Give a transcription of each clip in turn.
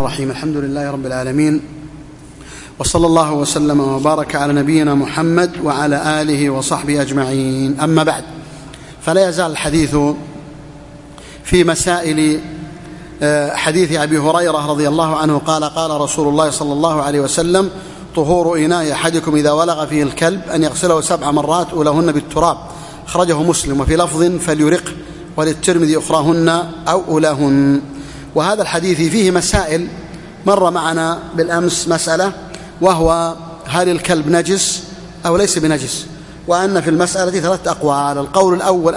الرحيم. الحمد لله رب العالمين، وصلى الله وسلم وبارك على نبينا محمد وعلى آله وصحبه أجمعين. أما بعد، فلا يزال الحديث في مسائل حديث أبي هريرة رضي الله عنه قال: قال رسول الله صلى الله عليه وسلم: طهور إناء أحدكم إذا ولغ فيه الكلب أن يغسله 7 مرات أولهن بالتراب. أخرجه مسلم، وفي لفظ: فليرق، وللترمذي أخراهن أو أولاهن. وهذا الحديث فيه مسائل مر معنا بالأمس مسألة، وهو: هل الكلب نجس أو ليس بنجس؟ وأن في المسألة 3 أقوال. القول الأول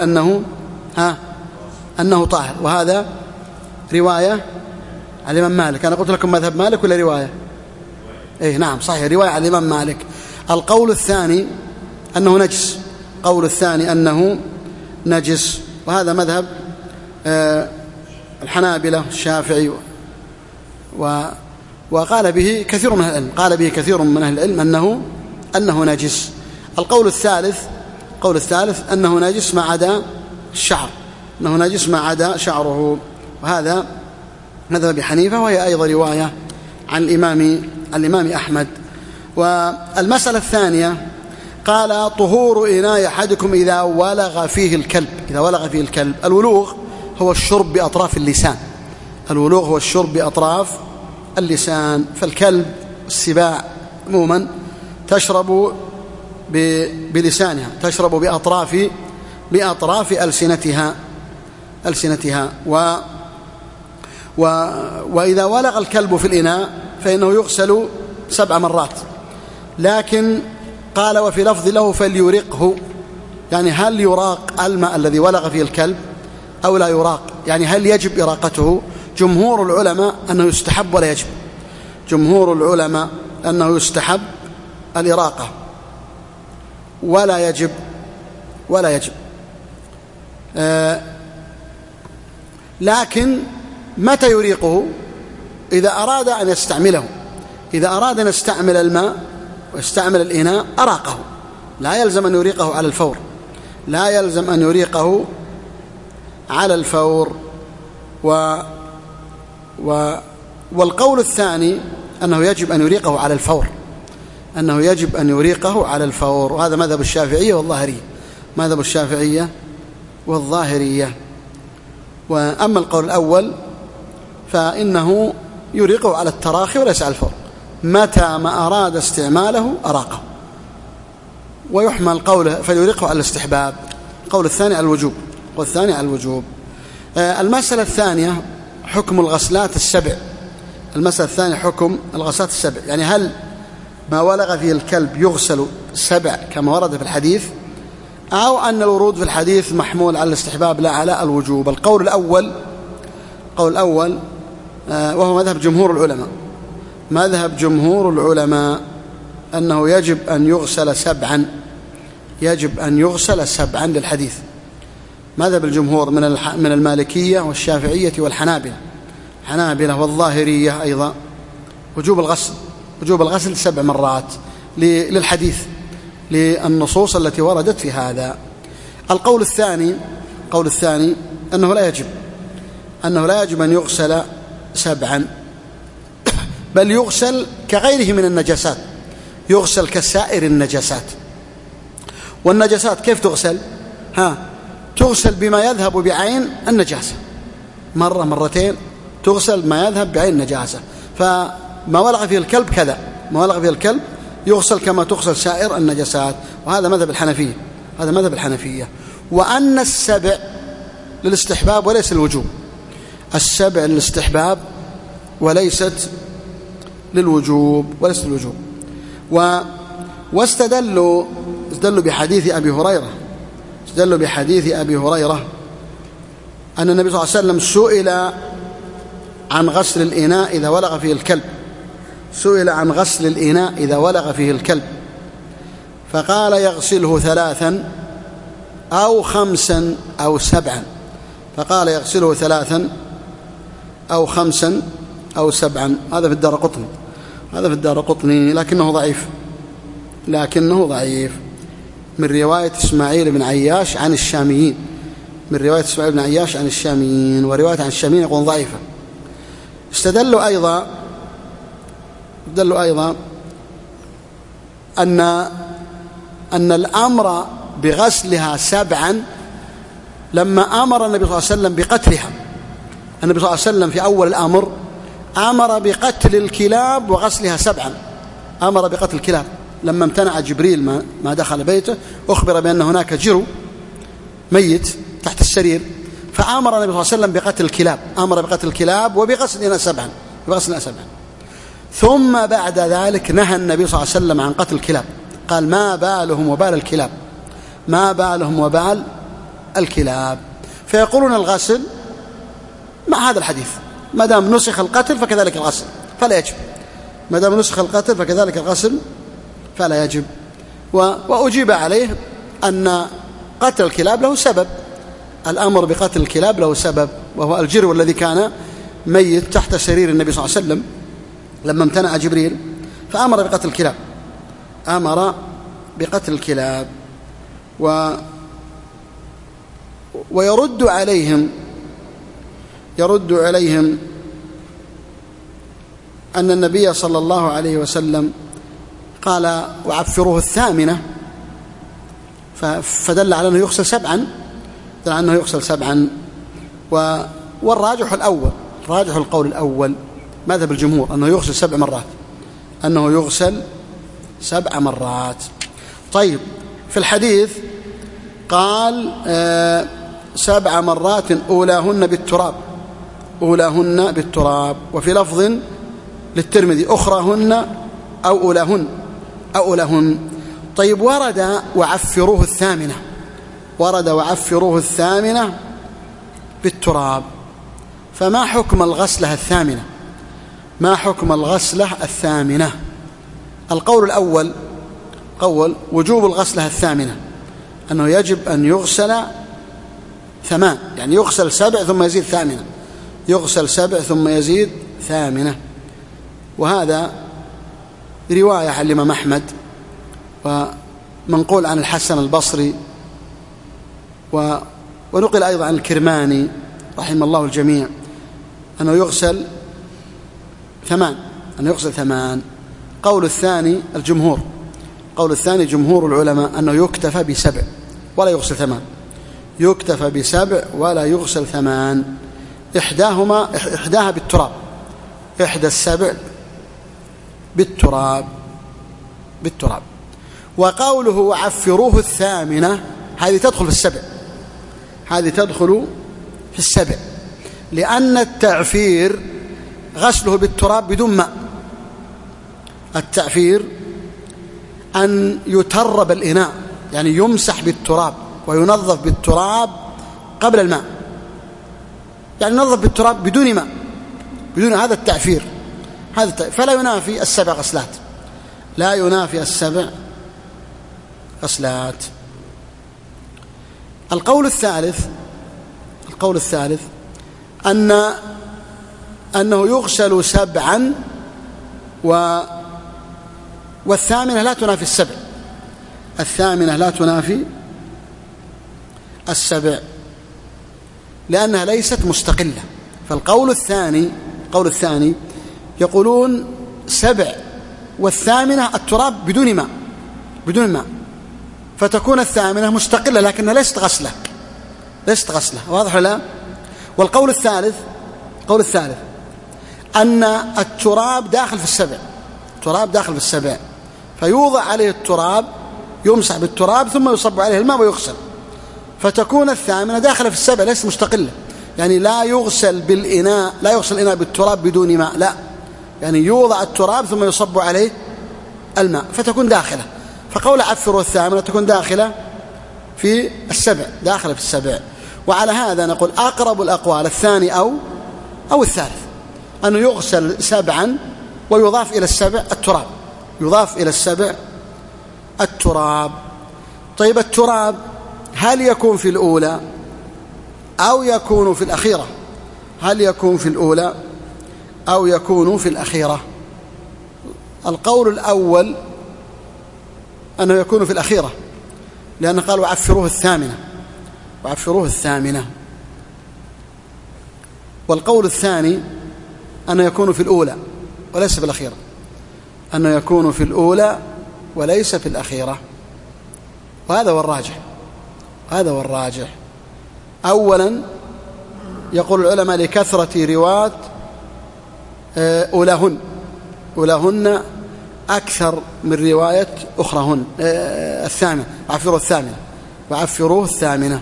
أنه طاهر، وهذا رواية عن الإمام مالك. أنا قلت لكم مذهب مالك ولا رواية؟ نعم صحيح، رواية عن الإمام مالك. القول الثاني أنه نجس، القول الثاني أنه نجس، وهذا مذهب الحنابلة الشافعي، وقال به كثير من أهل العلم، قال به كثير من أهل العلم أنه نجس. القول الثالث أنه نجس ما عدا الشعر، أنه نجس ما عدا شعره، وهذا مذهب أبي حنيفة، وهي أيضا رواية عن الإمام أحمد. والمسألة الثانية قال: طهور إناء أحدكم إذا ولغ فيه الكلب. إذا ولغ فيه الكلب، الولوغ هو الشرب بأطراف اللسان، الولوغ هو الشرب بأطراف اللسان. فالكلب السباع عموما تشرب بلسانها، تشرب بأطراف ألسنتها. وإذا ولغ الكلب في الإناء فإنه يغسل 7 مرات. لكن قال: وفي لفظ له: فليرقه، يعني هل يراق الماء الذي ولغ فيه الكلب أو لا يراق؟ يعني هل يجب إراقته؟ جمهور العلماء أنه يستحب ولا يجب، جمهور العلماء أنه يستحب الإراقة ولا يجب لكن متى يريقه؟ إذا أراد أن يستعمله، إذا أراد أن يستعمل الماء ويستعمل الإناء أراقه، لا يلزم أن يريقه على الفور، لا يلزم أن يريقه على الفور. والقول الثاني أنه يجب أن يريقه على الفور، أنه يجب أن يريقه على الفور، وهذا مذهب الشافعية والظاهرية، مذهب الشافعية والظاهرية. وأما القول الأول فإنه يريقه على التراخي وليس على الفور، متى ما أراد استعماله أراقه. ويحمل قوله فليريقه على الاستحباب. القول الثاني على الوجوب، والثاني على الوجوب. المسألة الثانية حكم الغسلات ال7. المسألة الثانية حكم الغسلات ال7، يعني هل ما ولغ فيه الكلب يغسل 7 كما ورد في الحديث، أو أن الورود في الحديث محمول على الاستحباب لا على الوجوب. القول الأول وهو مذهب جمهور العلماء، مذهب جمهور العلماء أنه يجب أن يغسل 7، يجب أن يغسل 7 للحديث. مذهب الجمهور من المالكية والشافعية والحنابلة والظاهرية أيضا وجوب الغسل 7 مرات للحديث، للنصوص التي وردت في هذا. القول الثاني أنه لا يجب أن يغسل 7، بل يغسل كغيره من النجاسات، يغسل كسائر النجاسات. والنجاسات كيف تغسل؟ تغسل بما يذهب بعين النجاسة، مرة مرتين تغسل ما يذهب بعين النجاسة. فما ولغ فيه الكلب كذا، ما ولغ فيه الكلب يغسل كما تغسل سائر النجاسات، وهذا مذهب الحنفية، هذا مذهب الحنفية. وأن 7 للاستحباب وليس الوجوب، 7 للاستحباب وليست للوجوب، واستدلوا بحديث أبي هريرة، استدلوا بحديث أبي هريرة أن النبي صلى الله عليه وسلم سئل عن غسل الإناء إذا ولغ فيه الكلب، سئل عن غسل الإناء إذا ولغ فيه الكلب، فقال: يغسله 3 أو 5 أو 7. فقال: يغسله 3 أو 5 أو 7. هذا في الدارقطني، لكنه ضعيف من رواية إسماعيل بن عياش عن الشاميين، ورواية عن الشاميين يقول ضعيفة. استدلوا أيضا أن الأمر بغسلها 7 لما أمر النبي صلى الله عليه وسلم بقتلها. النبي صلى الله عليه وسلم في أول الأمر أمر بقتل الكلاب وغسلها 7، أمر بقتل الكلاب لما امتنع جبريل ما دخل بيته، أخبر بأن هناك جرو ميت تحت السرير، فأمر النبي صلى الله عليه وسلم بقتل الكلاب، أمر بقتل الكلاب وبغسلها 7. ثم بعد ذلك نهى النبي صلى الله عليه وسلم عن قتل الكلاب، قال ما بالهم وبال الكلاب، ما بالهم وبال الكلاب. فيقولون الغسل مع هذا الحديث، ما دام نسخ القتل فكذلك الغسل فلا يجب، ما دام نسخ القتل فكذلك الغسل فلا يجب. وأجيب عليه أن قتل الكلاب له سبب، الأمر بقتل الكلاب له سبب، وهو الجرو الذي كان ميت تحت سرير النبي صلى الله عليه وسلم لما امتنع جبريل، فأمر بقتل الكلاب، أمر بقتل الكلاب. ويرد عليهم أن النبي صلى الله عليه وسلم قال وعفروه 8، فدل على أنه يغسل 7، والراجح الأول، راجح القول الأول ماذا بالجمهور أنه يغسل 7 مرات، أنه يغسل 7 مرات. طيب في الحديث قال 7 مرات أولاهن بالتراب، وفي لفظ للترمذي أخراهن أو أولاهن. طيب ورد وعفروه 8 بالتراب، فما حكم الغسلة 8؟ ما حكم الغسلة 8؟ القول الأول قول وجوب الغسلة 8، أنه يجب أن يغسل 8، يعني يغسل 7 ثم يزيد 8، يغسل 7 ثم يزيد 8. وهذا رواية عن الإمام أحمد، ومنقول عن الحسن البصري، ونقل أيضا عن الكرماني رحم الله الجميع أنه يغسل 8. قول الثاني الجمهور، قول الثاني جمهور العلماء أنه يكتفى ب7 ولا يغسل 8، يكتفى ب7 ولا يغسل 8. إحداها بالتراب، إحدى ال7 بالتراب. وقوله وعفروه 8 هذه تدخل في ال7، لأن التعفير غسله بالتراب بدون ماء. التعفير أن يترب الإناء، يعني يمسح بالتراب وينظف بالتراب قبل الماء، يعني ينظف بالتراب بدون ماء، بدون هذا التعفير، فلا ينافي 7 غسلات، لا ينافي 7 غسلات. القول الثالث أنه يغسل 7 والثامنة لا تنافي 7، الثامنة لا تنافي 7 لأنها ليست مستقلة. فالقول الثاني يقولون 7 والثامنة التراب بدون ماء، فتكون الثامنة مستقلة لكنها ليست غسلة، واضح ولا؟ والقول الثالث أن التراب داخل في ال7، فيوضع عليه التراب، يمسح بالتراب ثم يصب عليه الماء ويغسل، فتكون الثامنة داخلة في ال7 ليست مستقلة، يعني لا يغسل الإناء بالتراب بدون ماء، لا، يعني يوضع التراب ثم يصب عليه الماء فتكون داخلة. فقول عفروا 8 تكون داخلة في ال7، وعلى هذا نقول أقرب الأقوال الثاني أو الثالث، أنه يغسل 7 ويضاف إلى ال7 التراب، طيب التراب هل يكون في الأولى أو يكون في الأخيرة؟ القول الأول أنه يكون في الأخيرة، لأنه قال وعفروه 8. والقول الثاني أنه يكون في الأولى وليس في الأخيرة، أنه يكون في الأولى وليس في الأخيرة، وهذا هو الراجح. هذا هو الراجح. أولا يقول العلماء لكثرة رواة أولاهن أكثر من رواية أخرىهن الثامنة، وعفروه الثامنة،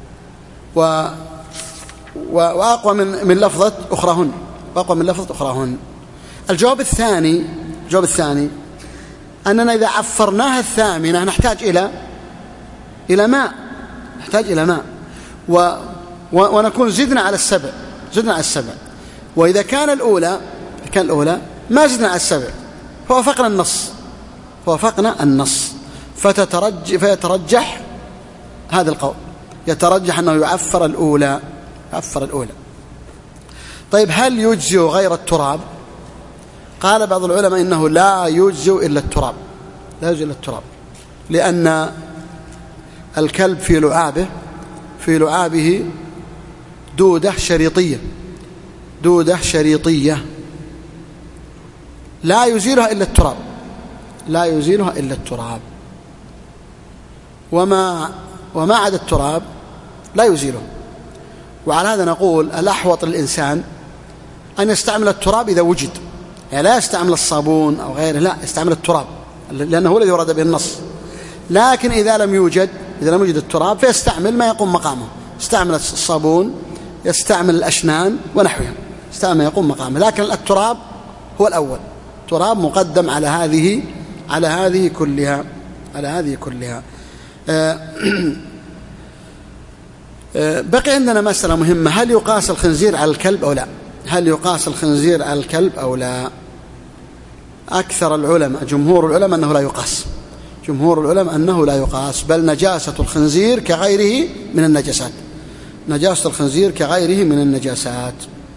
وأقوى من لفظة أخرىهن. الجواب الثاني أننا إذا عفرناها الثامنة نحتاج إلى ماء، ونكون زدنا على السبع. وإذا كان الأولى ما زدنا على السبع فوافقنا النص، فيترجح هذا القول، يترجح أنه يعفر الأولى. طيب هل يجزئ غير التراب؟ قال بعض العلماء إنه لا يجزئ إلا التراب، لأن الكلب في لعابه دودة شريطية لا يزيلها إلا التراب، وما عدا التراب لا يزيله. وعلى هذا نقول الأحوط للإنسان أن يستعمل التراب إذا وجد، يعني لا يستعمل الصابون أو غيره، لا يستعمل التراب لأنه هو الذي ورد به النص. لكن إذا لم يوجد التراب فيستعمل ما يقوم مقامه، يستعمل الصابون، يستعمل الأشنان ونحوها، يستعمل ما يقوم مقامه. لكن التراب هو الأول، التراب مقدم على هذه كلها. بقي عندنا مسألة مهمة: هل يقاس الخنزير على الكلب أو لا؟ أكثر العلماء جمهور العلماء أنه لا يقاس، بل نجاسة الخنزير كغيره من النجاسات،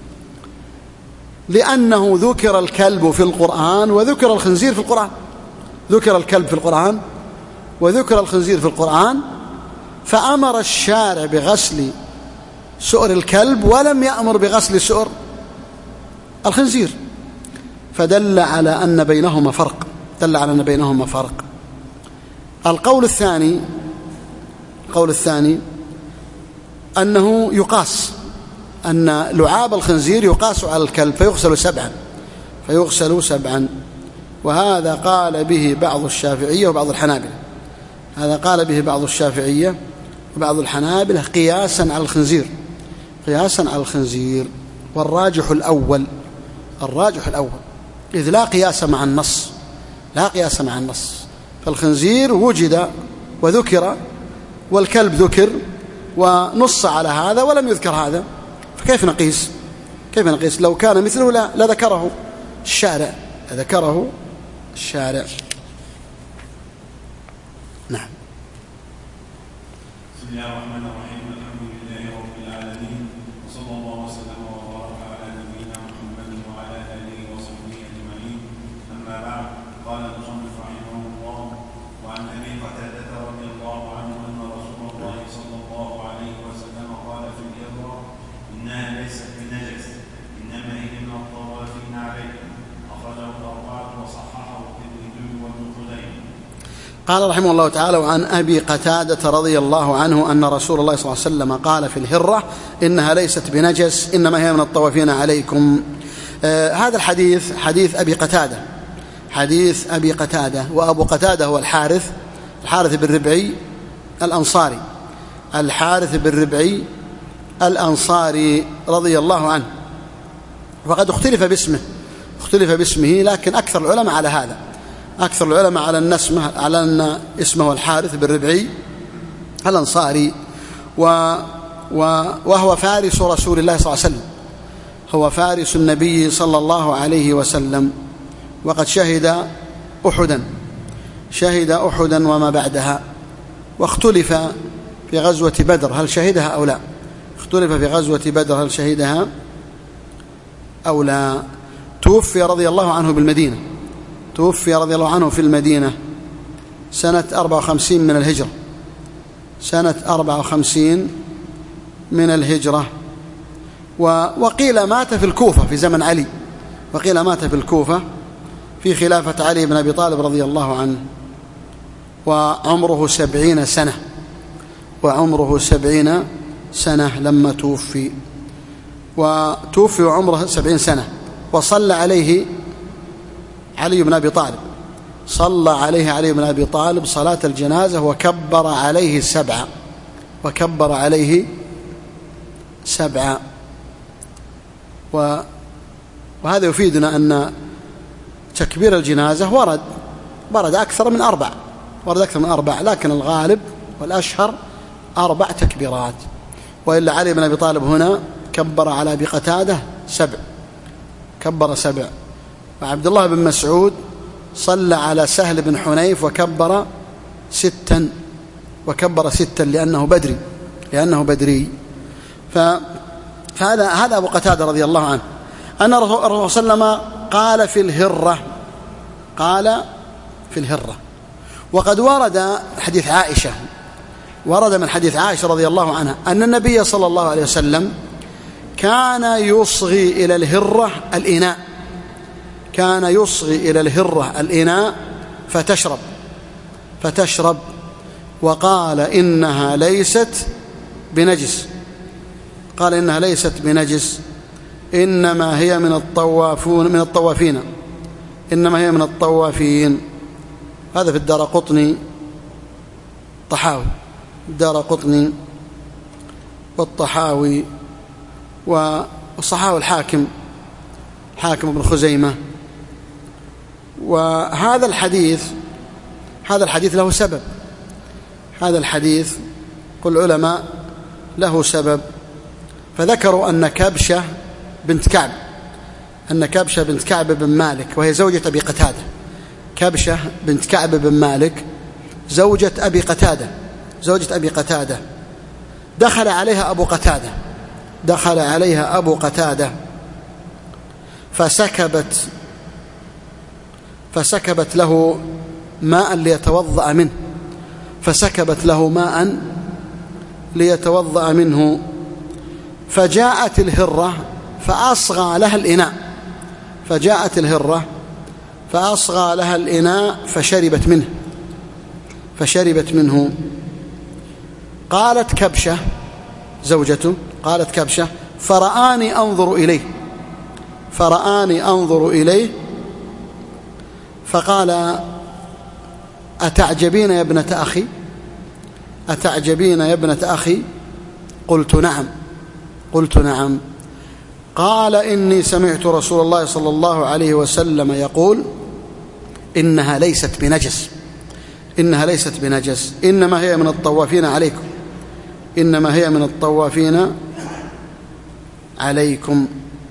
لأنه ذكر الكلب في القرآن وذكر الخنزير في القرآن، ذكر الكلب في القرآن وذكر الخنزير في القرآن، فأمر الشارع بغسل سؤر الكلب ولم يأمر بغسل سؤر الخنزير، فدل على أن بينهما فرق. القول الثاني أنه يقاس، أن لعاب الخنزير يقاس على الكلب فيغسل سبعا، وهذا قال به بعض الشافعية وبعض الحنابلة، قياسا على الخنزير. والراجح الأول، إذ لا قياس مع النص، فالخنزير وجد وذكر والكلب ذكر ونص على هذا ولم يذكر هذا، فكيف نقيس؟ لو كان مثله لا ذكره الشارع. نعم. بسم الله الرحمن الرحيم. الحمد لله رب العالمين، وصلى الله وسلم وبارك على نبينا محمد وعلى آله وصحبه أجمعين. أما بعد، قال المصنف رحمه الله: وعن أبي قتادة رضي الله عنه أن رسول الله صلى الله عليه وسلم قال في الإضرة: إنها ليست بنجس، إنما هي من الطوافين عليكم. أخرجه الأربعة وصححه الترمذي وابن خزيمة. قال رحمه الله تعالى: وعن أبي قتادة رضي الله عنه أن رسول الله صلى الله عليه وسلم قال في الهرة: إنها ليست بنجس، إنما هي من الطوافين عليكم. هذا الحديث حديث أبي قتادة، وأبو قتادة هو الحارث بن ربعي الأنصاري رضي الله عنه، وقد اختلف باسمه، لكن أكثر العلماء على هذا، على أن اسمه الحارث بن ربعي الأنصاري، وهو فارس رسول الله صلى الله عليه وسلم، هو فارس النبي صلى الله عليه وسلم، وقد شهد أحدا وما بعدها، واختلف في غزوة بدر هل شهدها أو لا. توفي رضي الله عنه في المدينة سنة 54 من الهجرة، وقيل مات في الكوفة في زمن علي، وقيل مات في الكوفة في خلافة علي بن أبي طالب رضي الله عنه، وعمره 70 سنة، وعمره 70 سنة لما توفي، وتوفي وعمره 70 سنة. وصلى عليه علي بن أبي طالب، صلى عليه علي بن أبي طالب صلاة الجنازة وكبر عليه 7، وكبر عليه 7. وهذا يفيدنا أن تكبير الجنازة ورد أكثر من 4، ورد أكثر من 4، لكن الغالب والأشهر 4 تكبيرات. وإلا علي بن أبي طالب هنا كبر على أبي قتادة 7، كبر 7. وعبد الله بن مسعود صلى على سهل بن حنيف وكبر 6، وكبر 6 لأنه بدري. فهذا أبو قتادة رضي الله عنه أن الرسول صلى الله عليه وسلم قال في الهرة. وقد ورد حديث عائشة، ورد من حديث عائشة رضي الله عنها أن النبي صلى الله عليه وسلم كان يصغي إلى الهرة الإناء، كان يصغي إلى الهرة الإناء فتشرب، وقال إنها ليست بنجس، قال إنها ليست بنجس، إنما هي من الطوافين، إنما هي من الطوافين. هذا في الدارقطني طحاوي، الدارقطني والطحاوي والصحاوي الحاكم بن خزيمة. وهذا الحديث له سبب، هذا الحديث قل العلماء له سبب. فذكروا أن كبشة بنت كعب بن مالك، وهي زوجة أبي قتادة، كبشة بنت كعب بن مالك زوجة أبي قتادة، دخل عليها أبو قتادة فسكبت له ماء ليتوضأ منه، فجاءت الهرة فأصغى لها الإناء فشربت منه. قالت كبشة زوجته، فرآني أنظر إليه فقال أتعجبين يا ابنة أخي؟ قلت نعم. قال إني سمعت رسول الله صلى الله عليه وسلم يقول إنها ليست بنجس، إنما هي من الطوافين عليكم.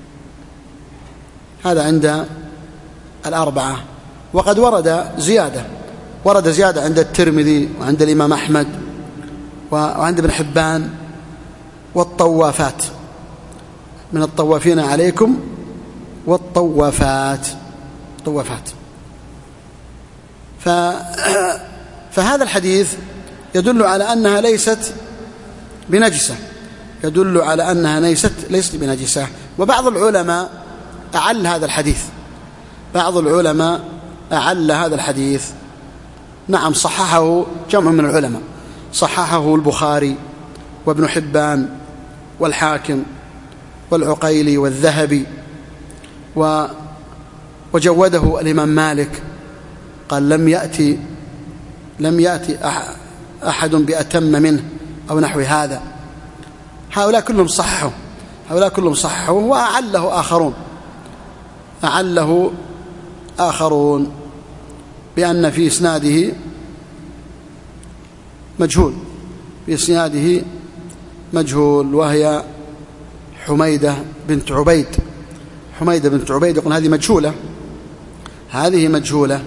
هذا عند الأربعة. وقد ورد زيادة عند الترمذي وعند الإمام أحمد وعند ابن حبان، والطوافات، من الطوافين عليكم والطوافات. فهذا الحديث يدل على أنها ليست بنجسة، وبعض العلماء أعل هذا الحديث، نعم صححه جمع من العلماء، صححه البخاري وابن حبان والحاكم والعقيلي والذهبي، وجوده الإمام مالك، قال لم يأتي أحد بأتم منه أو نحو هذا. هؤلاء كلهم صححوا، وأعله آخرون بأن في إسناده مجهول، وهي حميدة بنت عبيد. يقول هذه مجهولة،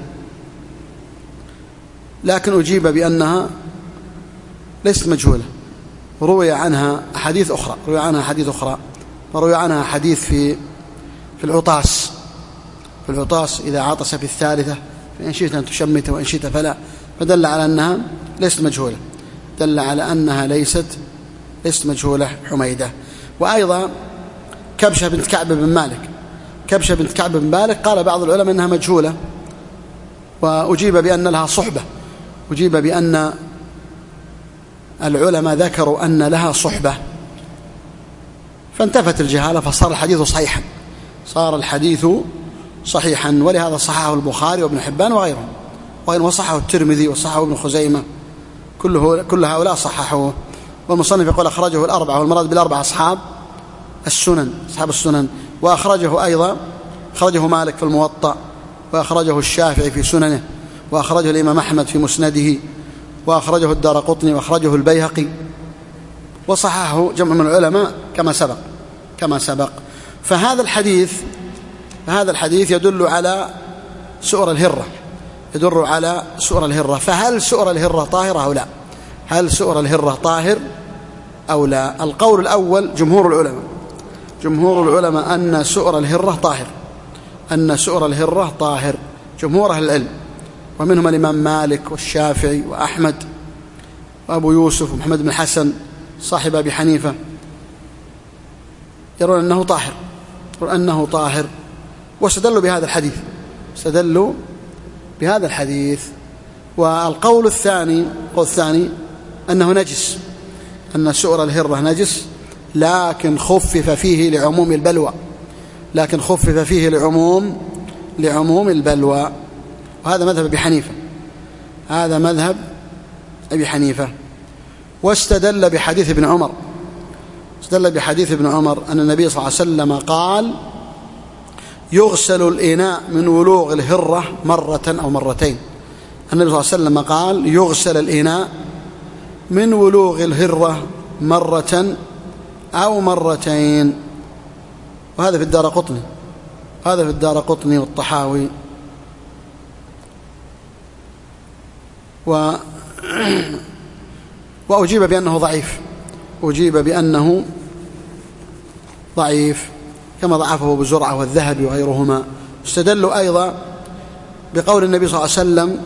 لكن أجيب بأنها ليست مجهولة. روي عنها حديث أخرى، وروي عنها حديث في العطاس إذا عطس في الثالثة فإن شئت أن تشمت وإن شئت فلا، فدل على أنها ليست مجهولة، ليست مجهولة حميدة. وأيضا كبشة بنت كعب بن مالك كبشة بنت كعب بن مالك قال بعض العلماء أنها مجهولة، وأجيب بأن لها صحبة، أجيب بأن العلماء ذكروا أن لها صحبة، فانتفت الجهالة فصار الحديث صحيحا، صار الحديث صحيحا. ولهذا صححه البخاري وابن حبان وغيرهم، وصححه الترمذي وصححه ابن خزيمة، كل هؤلاء صححوه. والمصنف يقول أخرجه الأربعة، والمراد بالأربعة أصحاب السنن. وأخرجه أيضا أخرجه مالك في الموطأ، وأخرجه الشافعي في سننه، وأخرجه الإمام أحمد في مسنده، وأخرجه الدارقطني، وأخرجه البيهقي، وصححه جمع من العلماء كما سبق. فهذا الحديث يدل على سؤر الهرة، فهل سؤر الهرة طاهر أو لا؟ سؤر الهرة طاهر أو لا؟ القول الأول جمهور العلماء أن سؤر الهرة طاهر، جمهور أهل العلم، ومنهم الإمام مالك والشافعي وأحمد وأبو يوسف ومحمد بن حسن صاحب أبي حنيفة، يرون أنه طاهر، واستدلوا بهذا الحديث. والقول الثاني أنه نجس، أن سؤر الهرة نجس، لكن خفف فيه لعموم البلوى، وهذا مذهب أبي حنيفة. واستدل بحديث ابن عمر أن النبي صلى الله عليه وسلم قال: يغسل الإناء من ولوغ الهرة مرة أو مرتين. النبي صلى الله عليه وسلم قال: يغسل الإناء من ولوغ الهرة مرة أو مرتين. وهذا في الدارقطني والطحاوي. وأجيب بأنه ضعيف، كما ضعفه أبو زرعة والذهبي وغيرهما. استدلوا أيضا بقول النبي صلى الله عليه وسلم: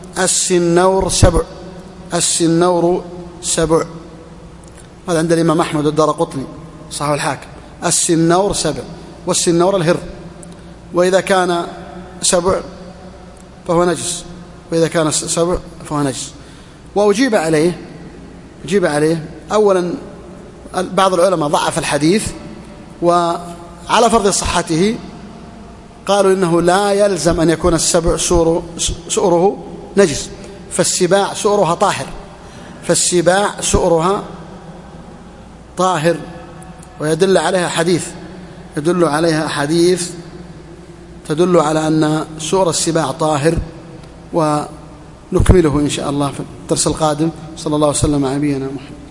السنور سبع. هذا عند الإمام أحمد والدارقطني صحيح الحاكم. السنور سبع، والسنور الهر، وإذا كان سبع فهو نجس، وأجيب عليه أولا بعض العلماء ضعف الحديث، وعلى فرض صحته قالوا إنه لا يلزم أن يكون السبع سؤره نجس، فالسباع سؤرها طاهر، ويدل عليها حديث تدل على أن سؤر السباع طاهر. ونكمله إن شاء الله في الدرس القادم. صلى الله وسلم على نبينا محمد.